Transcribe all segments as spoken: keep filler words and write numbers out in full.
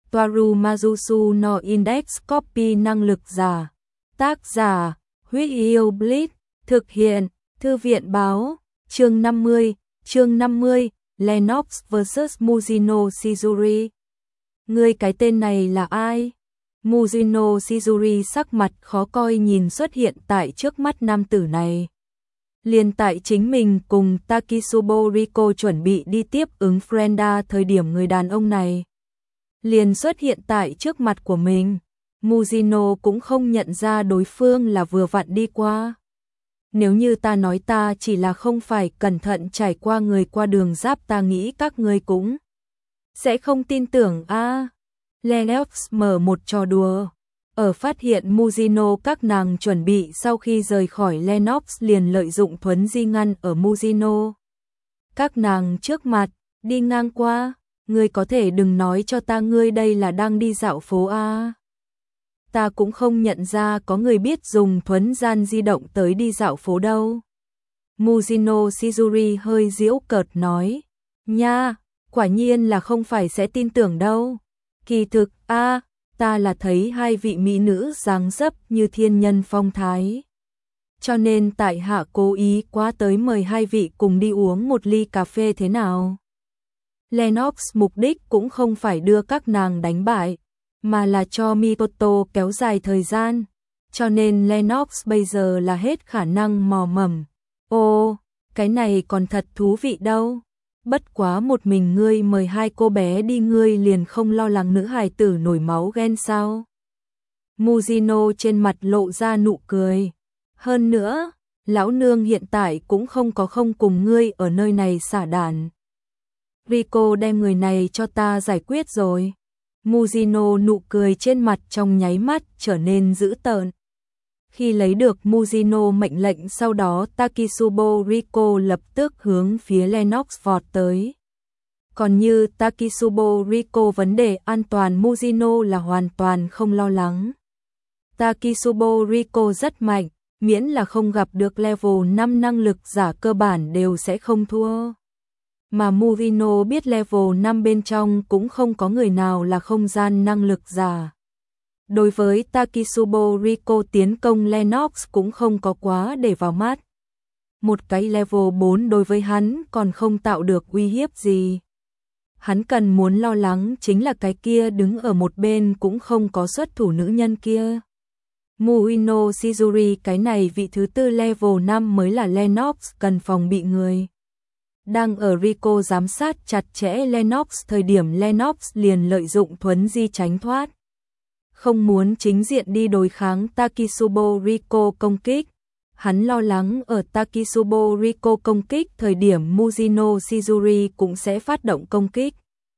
Toaru Majusu no Index Copy năng lực giả. Tác giả, Huyết Yêu Blitz, thực hiện, Thư viện báo, chương năm mươi, chương năm mươi, Lennox versus Muzino Shizuri. Ngươi cái tên này là ai? Muzino Shizuri sắc mặt khó coi nhìn xuất hiện tại trước mắt nam tử này. Liền tại chính mình cùng Takisubo Riko chuẩn bị đi tiếp ứng Frenda thời điểm người đàn ông này liền xuất hiện tại trước mặt của mình. Muzino cũng không nhận ra đối phương là vừa vặn đi qua. Nếu như ta nói ta chỉ là không phải cẩn thận trải qua người qua đường giáp, ta nghĩ các ngươi cũng sẽ không tin tưởng a. À, Lennox mở một trò đùa. Ở phát hiện Muzino các nàng chuẩn bị sau khi rời khỏi Lennox liền lợi dụng thuấn di ngăn ở Muzino các nàng trước mặt, đi ngang qua. Ngươi có thể đừng nói cho ta ngươi đây là đang đi dạo phố a. À, ta cũng không nhận ra có người biết dùng thuấn gian di động tới đi dạo phố đâu. Muzino Shizuri hơi giễu cợt nói. Nha, quả nhiên là không phải sẽ tin tưởng đâu. Kỳ thực, a, à, ta là thấy hai vị mỹ nữ dáng dấp như thiên nhân phong thái. Cho nên tại hạ cố ý quá tới mời hai vị cùng đi uống một ly cà phê thế nào. Lennox mục đích cũng không phải đưa các nàng đánh bại, mà là cho Mikoto kéo dài thời gian. Cho nên Lennox bây giờ là hết khả năng mò mẫm. Ô, cái này còn thật thú vị đâu. Bất quá một mình ngươi mời hai cô bé đi, ngươi liền không lo lắng nữ hài tử nổi máu ghen sao? Muzino trên mặt lộ ra nụ cười. Hơn nữa, lão nương hiện tại cũng không có không cùng ngươi ở nơi này xả đàn. Riko đem người này cho ta giải quyết rồi. Muzino nụ cười trên mặt trong nháy mắt trở nên dữ tợn. Khi lấy được Muzino mệnh lệnh sau đó Takisubo Riko lập tức hướng phía Lennox vọt tới. Còn như Takisubo Riko vấn đề an toàn Muzino là hoàn toàn không lo lắng. Takisubo Riko rất mạnh, miễn là không gặp được level năm năng lực giả cơ bản đều sẽ không thua. Mà Muzino biết level năm bên trong cũng không có người nào là không gian năng lực giả. Đối với Takisubo Riko tiến công Lennox cũng không có quá để vào mắt. Một cái level bốn đối với hắn còn không tạo được uy hiếp gì. Hắn cần muốn lo lắng chính là cái kia đứng ở một bên cũng không có xuất thủ nữ nhân kia. Muzino Shizuri cái này vị thứ tư level năm mới là Lennox cần phòng bị người. Đang ở Riko giám sát chặt chẽ Lennox thời điểm Lennox liền lợi dụng thuấn di tránh thoát. Không muốn chính diện đi đối kháng Takisubo Riko công kích. Hắn lo lắng ở Takisubo Riko công kích thời điểm Muzino Shizuri cũng sẽ phát động công kích.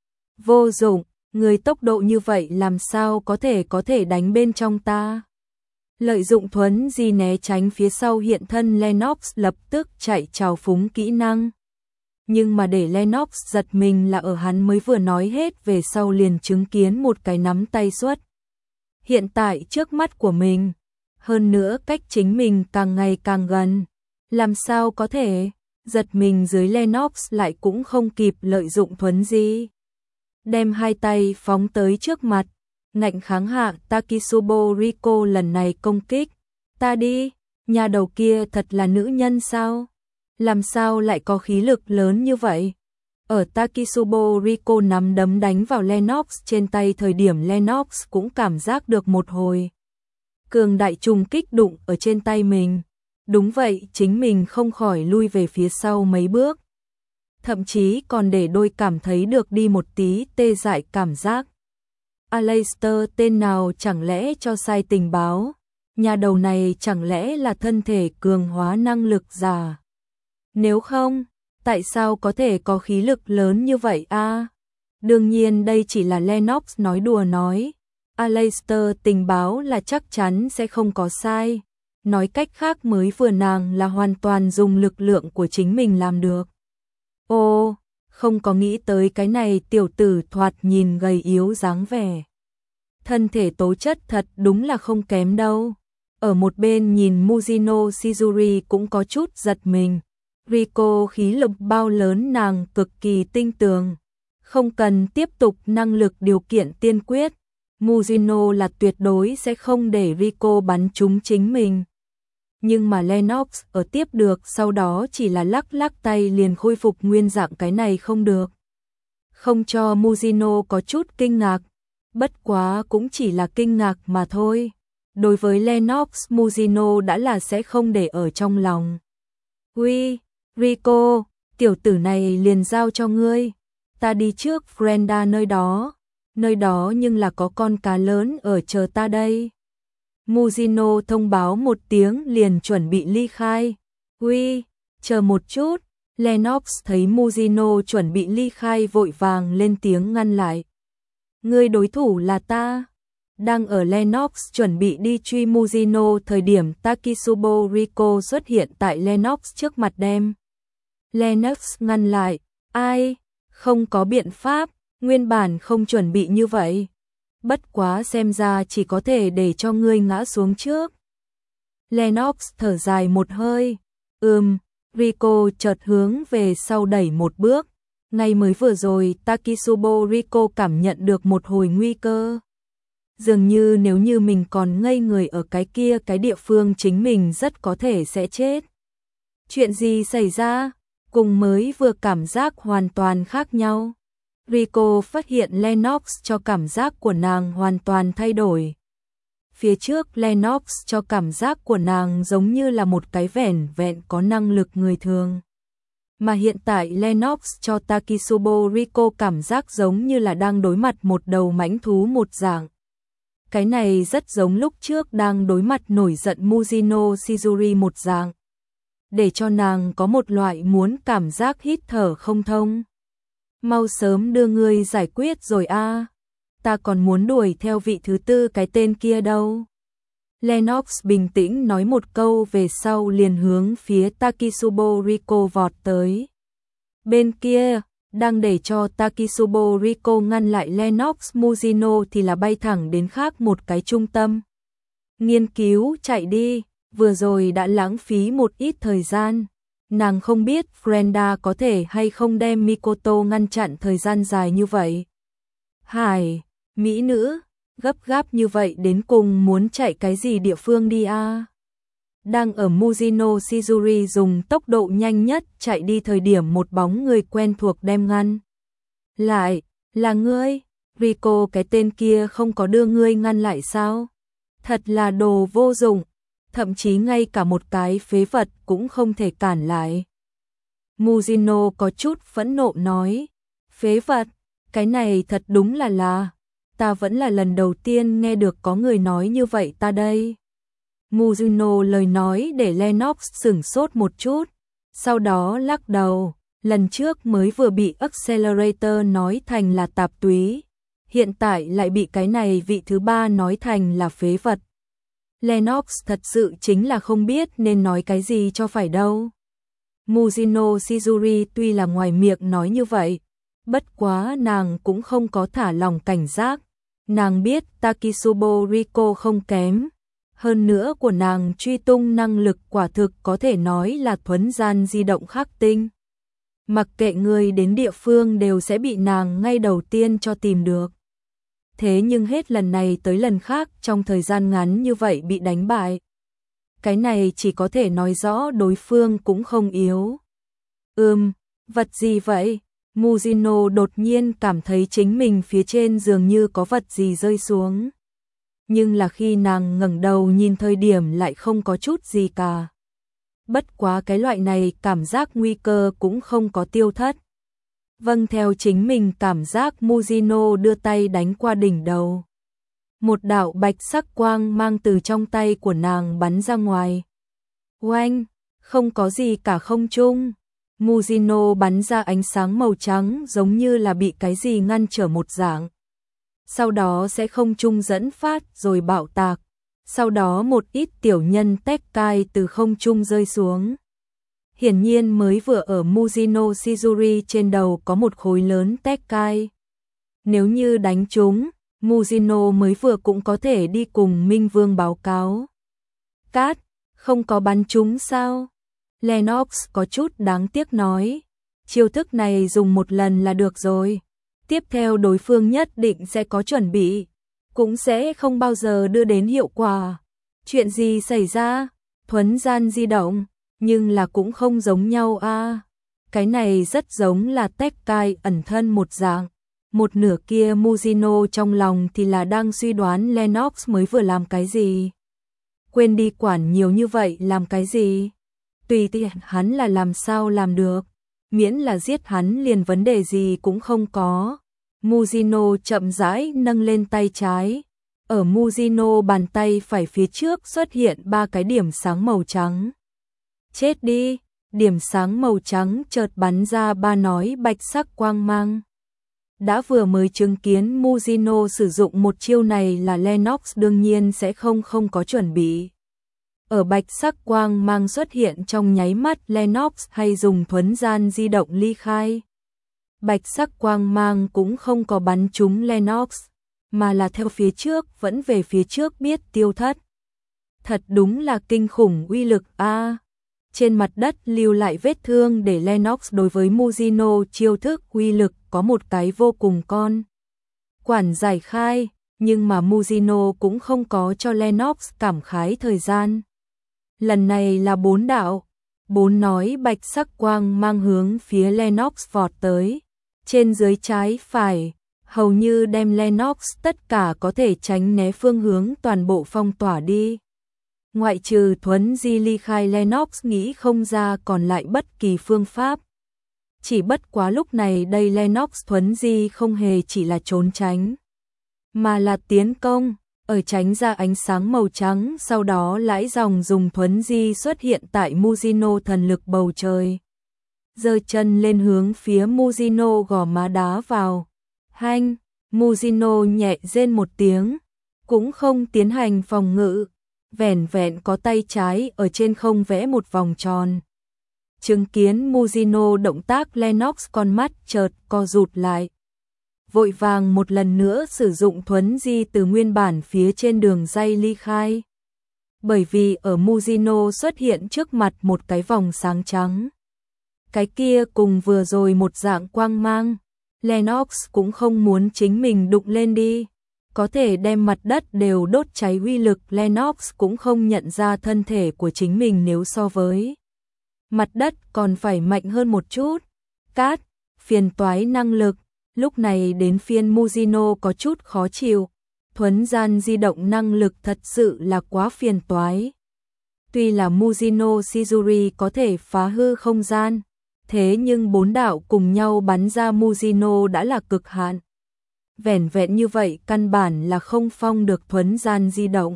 Vô dụng, người tốc độ như vậy làm sao có thể có thể đánh bên trong ta. Lợi dụng thuấn di né tránh phía sau hiện thân Lennox lập tức chạy trào phúng kỹ năng. Nhưng mà để Lennox giật mình là ở hắn mới vừa nói hết về sau liền chứng kiến một cái nắm tay xuất hiện tại trước mắt của mình. Hơn nữa cách chính mình càng ngày càng gần. Làm sao có thể, giật mình dưới Lennox lại cũng không kịp lợi dụng thuấn di. Đem hai tay phóng tới trước mặt, ngạnh kháng hạ Takisubo Riko lần này công kích. Ta đi, nhà đầu kia thật là nữ nhân sao? Làm sao lại có khí lực lớn như vậy? Ở Takisubo Riko nắm đấm đánh vào Lennox trên tay thời điểm Lennox cũng cảm giác được một hồi cường đại trùng kích đụng ở trên tay mình. Đúng vậy, chính mình không khỏi lui về phía sau mấy bước. Thậm chí còn để đôi cảm thấy được đi một tí tê dại cảm giác. Aleister tên nào chẳng lẽ cho sai tình báo? Nhà đầu này chẳng lẽ là thân thể cường hóa năng lực giả? Nếu không, tại sao có thể có khí lực lớn như vậy a? À, đương nhiên đây chỉ là Lennox nói đùa nói. Aleister tình báo là chắc chắn sẽ không có sai. Nói cách khác mới vừa nàng là hoàn toàn dùng lực lượng của chính mình làm được. Ô, không có nghĩ tới cái này tiểu tử thoạt nhìn gầy yếu dáng vẻ. Thân thể tố chất thật đúng là không kém đâu. Ở một bên nhìn Muzino Shizuri cũng có chút giật mình. Riko khí lực bao lớn nàng cực kỳ tinh tường. Không cần tiếp tục năng lực điều kiện tiên quyết, Mujino là tuyệt đối sẽ không để Rico bắn trúng chính mình. Nhưng mà Lennox ở tiếp được sau đó chỉ là lắc lắc tay liền khôi phục nguyên dạng, cái này không được. Không cho Mujino có chút kinh ngạc, bất quá cũng chỉ là kinh ngạc mà thôi. Đối với Lennox, Mujino đã là sẽ không để ở trong lòng. Uy, Rico, tiểu tử này liền giao cho ngươi. Ta đi trước Brenda nơi đó. Nơi đó nhưng là có con cá lớn ở chờ ta đây. Mujino thông báo một tiếng liền chuẩn bị ly khai. Uy, chờ một chút. Lennox thấy Mujino chuẩn bị ly khai vội vàng lên tiếng ngăn lại. Ngươi đối thủ là ta. Đang ở Lennox chuẩn bị đi truy Mujino thời điểm Takisubo Rico xuất hiện tại Lennox trước mặt đem. Lennox ngăn lại. Ai? Không có biện pháp, nguyên bản không chuẩn bị như vậy. Bất quá xem ra chỉ có thể để cho ngươi ngã xuống trước. Lennox thở dài một hơi. Ừm, Rico chợt hướng về sau đẩy một bước. Ngay mới vừa rồi Takisubo Rico cảm nhận được một hồi nguy cơ. Dường như nếu như mình còn ngây người ở cái kia cái địa phương chính mình rất có thể sẽ chết. Chuyện gì xảy ra? Cùng mới vừa cảm giác hoàn toàn khác nhau. Rico phát hiện Lennox cho cảm giác của nàng hoàn toàn thay đổi. Phía trước Lennox cho cảm giác của nàng giống như là một cái vẻn vẹn có năng lực người thường. Mà hiện tại Lennox cho Takisubo Rico cảm giác giống như là đang đối mặt một đầu mãnh thú một dạng. Cái này rất giống lúc trước đang đối mặt nổi giận Mujino Shizuri một dạng. Để cho nàng có một loại muốn cảm giác hít thở không thông. Mau sớm đưa ngươi giải quyết rồi a. Ta còn muốn đuổi theo vị thứ tư cái tên kia đâu. Lennox bình tĩnh nói một câu về sau liền hướng phía Takisubo Rico vọt tới. Bên kia, đang để cho Takisubo Rico ngăn lại Lennox, Mujino thì là bay thẳng đến khác một cái trung tâm. Nghiên cứu chạy đi, vừa rồi đã lãng phí một ít thời gian. Nàng không biết Brenda có thể hay không đem Mikoto ngăn chặn thời gian dài như vậy. Hải, mỹ nữ, gấp gáp như vậy đến cùng muốn chạy cái gì địa phương đi a? Đang ở Mujino Shizuri dùng tốc độ nhanh nhất chạy đi thời điểm một bóng người quen thuộc đem ngăn. Lại, là ngươi, Rico cái tên kia không có đưa ngươi ngăn lại sao? Thật là đồ vô dụng, thậm chí ngay cả một cái phế vật cũng không thể cản lại. Mujino có chút phẫn nộ nói, phế vật, cái này thật đúng là là, ta vẫn là lần đầu tiên nghe được có người nói như vậy ta đây. Mujino lời nói để Lennox sửng sốt một chút, sau đó lắc đầu, lần trước mới vừa bị Accelerator nói thành là tạp túy, hiện tại lại bị cái này vị thứ ba nói thành là phế vật. Lennox thật sự chính là không biết nên nói cái gì cho phải đâu. Mujino Shizuri tuy là ngoài miệng nói như vậy, bất quá nàng cũng không có thả lòng cảnh giác. Nàng biết Takisubo Rico không kém. Hơn nữa của nàng truy tung năng lực quả thực có thể nói là thuấn gian di động khắc tinh. Mặc kệ người đến địa phương đều sẽ bị nàng ngay đầu tiên cho tìm được. Thế nhưng hết lần này tới lần khác trong thời gian ngắn như vậy bị đánh bại. Cái này chỉ có thể nói rõ đối phương cũng không yếu. Ừm, vật gì vậy? Mujino đột nhiên cảm thấy chính mình phía trên dường như có vật gì rơi xuống. Nhưng là khi nàng ngẩng đầu nhìn thời điểm lại không có chút gì cả. Bất quá cái loại này cảm giác nguy cơ cũng không có tiêu thất. Vâng, theo chính mình cảm giác Mujino đưa tay đánh qua đỉnh đầu. Một đạo bạch sắc quang mang từ trong tay của nàng bắn ra ngoài. Oanh, không có gì cả không trung. Mujino bắn ra ánh sáng màu trắng giống như là bị cái gì ngăn trở một dạng. Sau đó sẽ không trung dẫn phát rồi bạo tạc. Sau đó một ít tiểu nhân Tekkai từ không trung rơi xuống. Hiển nhiên mới vừa ở Mujino Shizuri trên đầu có một khối lớn Tekkai. Nếu như đánh trúng, Mujino mới vừa cũng có thể đi cùng Minh Vương báo cáo. Cát, không có bắn trúng sao? Lennox có chút đáng tiếc nói. Chiêu thức này dùng một lần là được rồi. Tiếp theo đối phương nhất định sẽ có chuẩn bị, cũng sẽ không bao giờ đưa đến hiệu quả. Chuyện gì xảy ra? Thuấn gian di động, nhưng là cũng không giống nhau a. À. Cái này rất giống là Tekkai ẩn thân một dạng. Một nửa kia Mujino trong lòng thì là đang suy đoán Lennox mới vừa làm cái gì. Quên đi quản nhiều như vậy làm cái gì. Tùy tiện hắn là làm sao làm được. Miễn là giết hắn liền vấn đề gì cũng không có. Mujino chậm rãi nâng lên tay trái. Ở Mujino bàn tay phải phía trước xuất hiện ba cái điểm sáng màu trắng. Chết đi, điểm sáng màu trắng chợt bắn ra ba nói bạch sắc quang mang. Đã vừa mới chứng kiến Mujino sử dụng một chiêu này là Lennox đương nhiên sẽ không không có chuẩn bị. Ở bạch sắc quang mang xuất hiện trong nháy mắt Lennox hay dùng thuấn gian di động ly khai. Bạch sắc quang mang cũng không có bắn trúng Lennox, mà là theo phía trước vẫn về phía trước biết tiêu thất. Thật đúng là kinh khủng uy lực a. À. Trên mặt đất lưu lại vết thương để Lennox đối với Mujino chiêu thức uy lực có một cái vô cùng con. Quản giải khai, nhưng mà Mujino cũng không có cho Lennox cảm khái thời gian. Lần này là bốn đạo, bốn nói bạch sắc quang mang hướng phía Lennox vọt tới. Trên dưới trái phải, hầu như đem Lennox tất cả có thể tránh né phương hướng toàn bộ phong tỏa đi. Ngoại trừ thuấn di ly khai Lennox nghĩ không ra còn lại bất kỳ phương pháp. Chỉ bất quá lúc này đây Lennox thuấn di không hề chỉ là trốn tránh, mà là tiến công, ở tránh ra ánh sáng màu trắng sau đó lãi dòng dùng thuấn di xuất hiện tại Mujino thần lực bầu trời. Giơ chân lên hướng phía Mujino gò má đá vào. Hanh, Mujino nhẹ rên một tiếng, cũng không tiến hành phòng ngự, vẻn vẹn có tay trái ở trên không vẽ một vòng tròn. Chứng kiến Mujino động tác Lennox con mắt chợt co rụt lại. Vội vàng một lần nữa sử dụng thuấn di từ nguyên bản phía trên đường dây ly khai. Bởi vì ở Mujino xuất hiện trước mặt một cái vòng sáng trắng. Cái kia cùng vừa rồi một dạng quang mang. Lennox cũng không muốn chính mình đụng lên đi. Có thể đem mặt đất đều đốt cháy uy lực Lennox cũng không nhận ra thân thể của chính mình nếu so với mặt đất còn phải mạnh hơn một chút. Cát, phiền toái năng lực, lúc này đến phiên Mujino có chút khó chịu. Thuấn gian di động năng lực thật sự là quá phiền toái. Tuy là Mujino Shizuri có thể phá hư không gian, thế nhưng bốn đạo cùng nhau bắn ra Mujino đã là cực hạn. Vẻn vẹn như vậy căn bản là không phong được thuấn gian di động.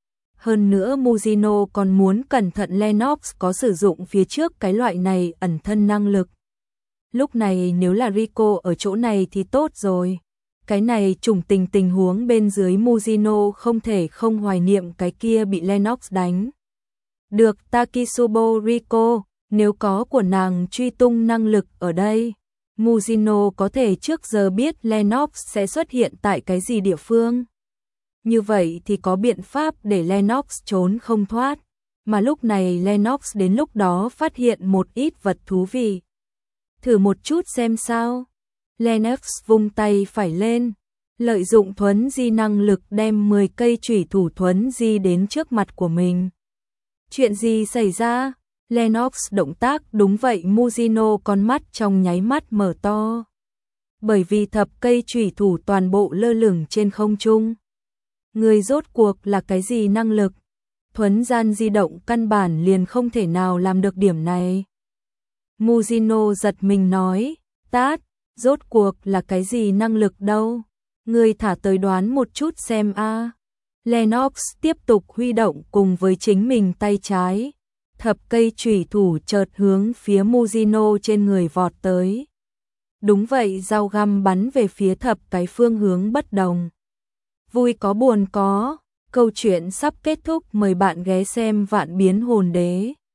Hơn nữa Mujino còn muốn cẩn thận Lennox có sử dụng phía trước cái loại này ẩn thân năng lực. Lúc này nếu là Rico ở chỗ này thì tốt rồi. Cái này trùng tình tình huống bên dưới Mujino không thể không hoài niệm cái kia bị Lennox đánh. Được Takisubo Rico, nếu có của nàng truy tung năng lực ở đây, Mujino có thể trước giờ biết Lennox sẽ xuất hiện tại cái gì địa phương. Như vậy thì có biện pháp để Lennox trốn không thoát, mà lúc này Lennox đến lúc đó phát hiện một ít vật thú vị. Thử một chút xem sao. Lennox vung tay phải lên, lợi dụng thuấn di năng lực đem mười cây chủy thủ thuấn di đến trước mặt của mình. Chuyện gì xảy ra? Lennox động tác đúng vậy Mujino con mắt trong nháy mắt mở to. Bởi vì thập cây chủy thủ toàn bộ lơ lửng trên không trung. Người rốt cuộc là cái gì năng lực? Thuấn gian di động căn bản liền không thể nào làm được điểm này. Mujino giật mình nói, tát, rốt cuộc là cái gì năng lực đâu? Người thả tới đoán một chút xem a. À. Lennox tiếp tục huy động cùng với chính mình tay trái. Thập cây chủy thủ chợt hướng phía Mujino trên người vọt tới. Đúng vậy, dao găm bắn về phía thập cái phương hướng bất đồng. Vui có buồn có, câu chuyện sắp kết thúc, mời bạn ghé xem Vạn Biến Hồn Đế.